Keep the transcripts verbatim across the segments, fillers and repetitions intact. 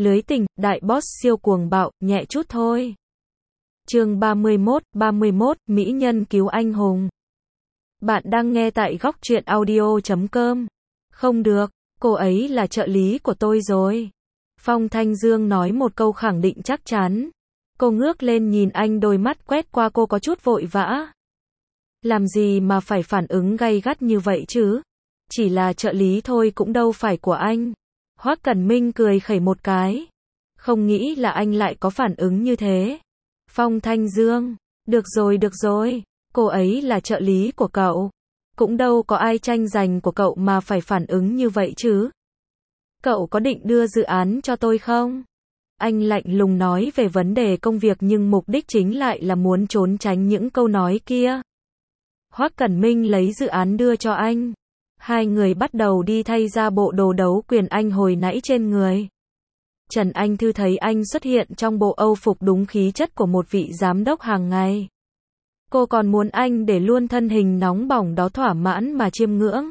Lưới tình, đại boss siêu cuồng bạo, nhẹ chút thôi. Chương ba mươi mốt, ba mươi mốt, Mỹ nhân cứu anh hùng. Bạn đang nghe tại góc truyện audio chấm com. Không được, cô ấy là trợ lý của tôi rồi. Phong Thanh Dương nói một câu khẳng định chắc chắn. Cô ngước lên nhìn anh, đôi mắt quét qua cô có chút vội vã. Làm gì mà phải phản ứng gay gắt như vậy chứ? Chỉ là trợ lý thôi cũng đâu phải của anh. Hoắc Cẩn Minh cười khẩy một cái. Không nghĩ là anh lại có phản ứng như thế. Phong Thanh Dương, được rồi được rồi, cô ấy là trợ lý của cậu. Cũng đâu có ai tranh giành của cậu mà phải phản ứng như vậy chứ. Cậu có định đưa dự án cho tôi không? Anh lạnh lùng nói về vấn đề công việc nhưng mục đích chính lại là muốn trốn tránh những câu nói kia. Hoắc Cẩn Minh lấy dự án đưa cho anh. Hai người bắt đầu đi thay ra bộ đồ đấu quyền anh hồi nãy trên người. Trần Anh Thư thấy anh xuất hiện trong bộ Âu phục đúng khí chất của một vị giám đốc hàng ngày. Cô còn muốn anh để luôn thân hình nóng bỏng đó thỏa mãn mà chiêm ngưỡng.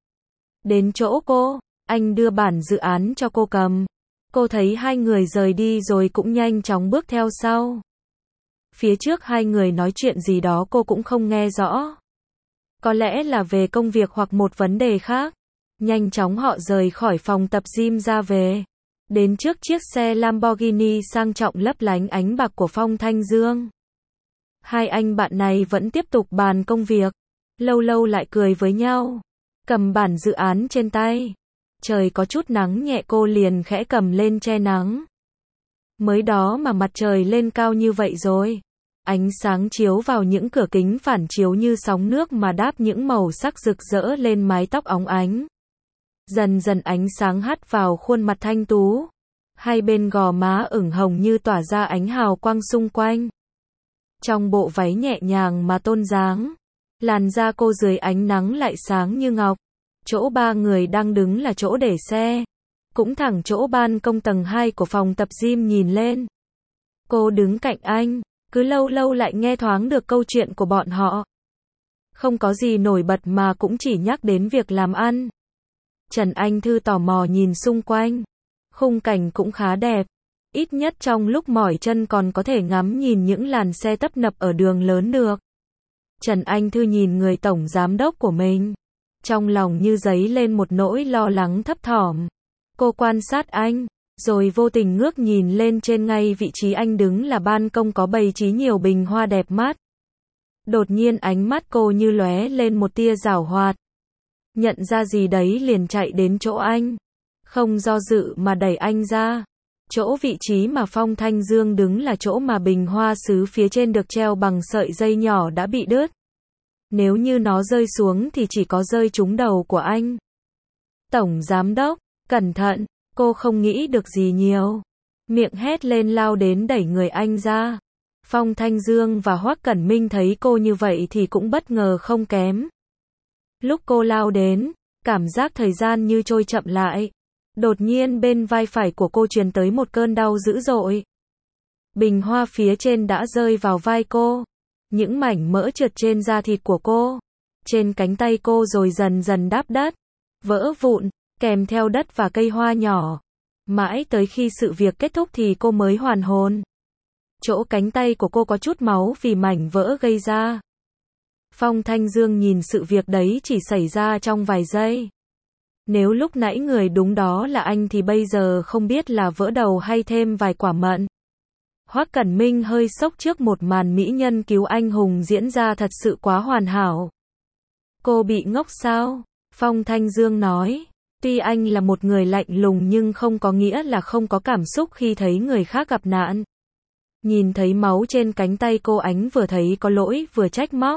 Đến chỗ cô, anh đưa bản dự án cho cô cầm. Cô thấy hai người rời đi rồi cũng nhanh chóng bước theo sau. Phía trước hai người nói chuyện gì đó cô cũng không nghe rõ. Có lẽ là về công việc hoặc một vấn đề khác. Nhanh chóng họ rời khỏi phòng tập gym ra về. Đến trước chiếc xe Lamborghini sang trọng lấp lánh ánh bạc của Phong Thanh Dương. Hai anh bạn này vẫn tiếp tục bàn công việc. Lâu lâu lại cười với nhau. Cầm bản dự án trên tay. Trời có chút nắng nhẹ cô liền khẽ cầm lên che nắng. Mới đó mà mặt trời lên cao như vậy rồi. Ánh sáng chiếu vào những cửa kính phản chiếu như sóng nước mà đáp những màu sắc rực rỡ lên mái tóc óng ánh. Dần dần ánh sáng hắt vào khuôn mặt thanh tú. Hai bên gò má ửng hồng như tỏa ra ánh hào quang xung quanh. Trong bộ váy nhẹ nhàng mà tôn dáng. Làn da cô dưới ánh nắng lại sáng như ngọc. Chỗ ba người đang đứng là chỗ để xe. Cũng thẳng chỗ ban công tầng hai của phòng tập gym nhìn lên. Cô đứng cạnh anh. Cứ lâu lâu lại nghe thoáng được câu chuyện của bọn họ. Không có gì nổi bật mà cũng chỉ nhắc đến việc làm ăn. Trần Anh Thư tò mò nhìn xung quanh. Khung cảnh cũng khá đẹp. Ít nhất trong lúc mỏi chân còn có thể ngắm nhìn những làn xe tấp nập ở đường lớn được. Trần Anh Thư nhìn người tổng giám đốc của mình. Trong lòng như dấy lên một nỗi lo lắng thấp thỏm. Cô quan sát anh. Rồi vô tình ngước nhìn lên trên ngay vị trí anh đứng là ban công có bày trí nhiều bình hoa đẹp mắt. Đột nhiên ánh mắt cô như lóe lên một tia giảo hoạt. Nhận ra gì đấy liền chạy đến chỗ anh. Không do dự mà đẩy anh ra. Chỗ vị trí mà Phong Thanh Dương đứng là chỗ mà bình hoa sứ phía trên được treo bằng sợi dây nhỏ đã bị đứt. Nếu như nó rơi xuống thì chỉ có rơi trúng đầu của anh. Tổng giám đốc, cẩn thận. Cô không nghĩ được gì nhiều. Miệng hét lên lao đến đẩy người anh ra. Phong Thanh Dương và Hoắc Cẩn Minh thấy cô như vậy thì cũng bất ngờ không kém. Lúc cô lao đến, cảm giác thời gian như trôi chậm lại. Đột nhiên bên vai phải của cô truyền tới một cơn đau dữ dội. Bình hoa phía trên đã rơi vào vai cô. Những mảnh mỡ trượt trên da thịt của cô. Trên cánh tay cô rồi dần dần đáp đất. Vỡ vụn. Kèm theo đất và cây hoa nhỏ. Mãi tới khi sự việc kết thúc thì cô mới hoàn hồn. Chỗ cánh tay của cô có chút máu vì mảnh vỡ gây ra. Phong Thanh Dương nhìn sự việc đấy chỉ xảy ra trong vài giây. Nếu lúc nãy người đúng đó là anh thì bây giờ không biết là vỡ đầu hay thêm vài quả mận. Hoắc Cẩn Minh hơi sốc trước một màn mỹ nhân cứu anh hùng diễn ra thật sự quá hoàn hảo. Cô bị ngốc sao? Phong Thanh Dương nói. Tuy anh là một người lạnh lùng nhưng không có nghĩa là không có cảm xúc khi thấy người khác gặp nạn. Nhìn thấy máu trên cánh tay cô, ánh vừa thấy có lỗi vừa trách móc.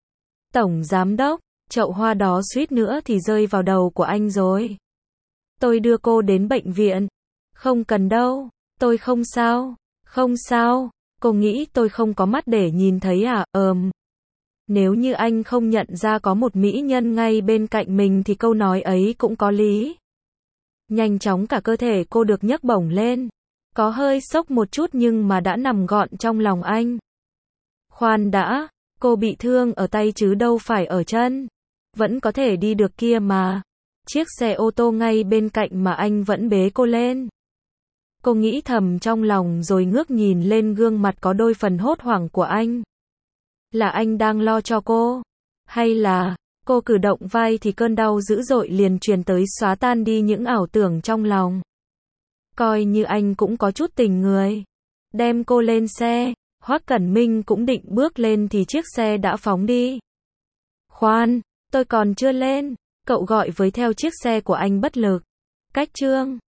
Tổng giám đốc, chậu hoa đó suýt nữa thì rơi vào đầu của anh rồi. Tôi đưa cô đến bệnh viện. Không cần đâu, tôi không sao, không sao. Cô nghĩ tôi không có mắt để nhìn thấy à? Ờm. Nếu như anh không nhận ra có một mỹ nhân ngay bên cạnh mình thì câu nói ấy cũng có lý. Nhanh chóng cả cơ thể cô được nhấc bổng lên. Có hơi sốc một chút nhưng mà đã nằm gọn trong lòng anh. Khoan đã, cô bị thương ở tay chứ đâu phải ở chân. Vẫn có thể đi được kia mà. Chiếc xe ô tô ngay bên cạnh mà anh vẫn bế cô lên. Cô nghĩ thầm trong lòng rồi ngước nhìn lên gương mặt có đôi phần hốt hoảng của anh. Là anh đang lo cho cô? Hay là, cô cử động vai thì cơn đau dữ dội liền truyền tới xóa tan đi những ảo tưởng trong lòng. Coi như anh cũng có chút tình người. Đem cô lên xe, Hoắc Cẩn Minh cũng định bước lên thì chiếc xe đã phóng đi. Khoan, tôi còn chưa lên, cậu gọi với theo chiếc xe của anh bất lực. Cách Trương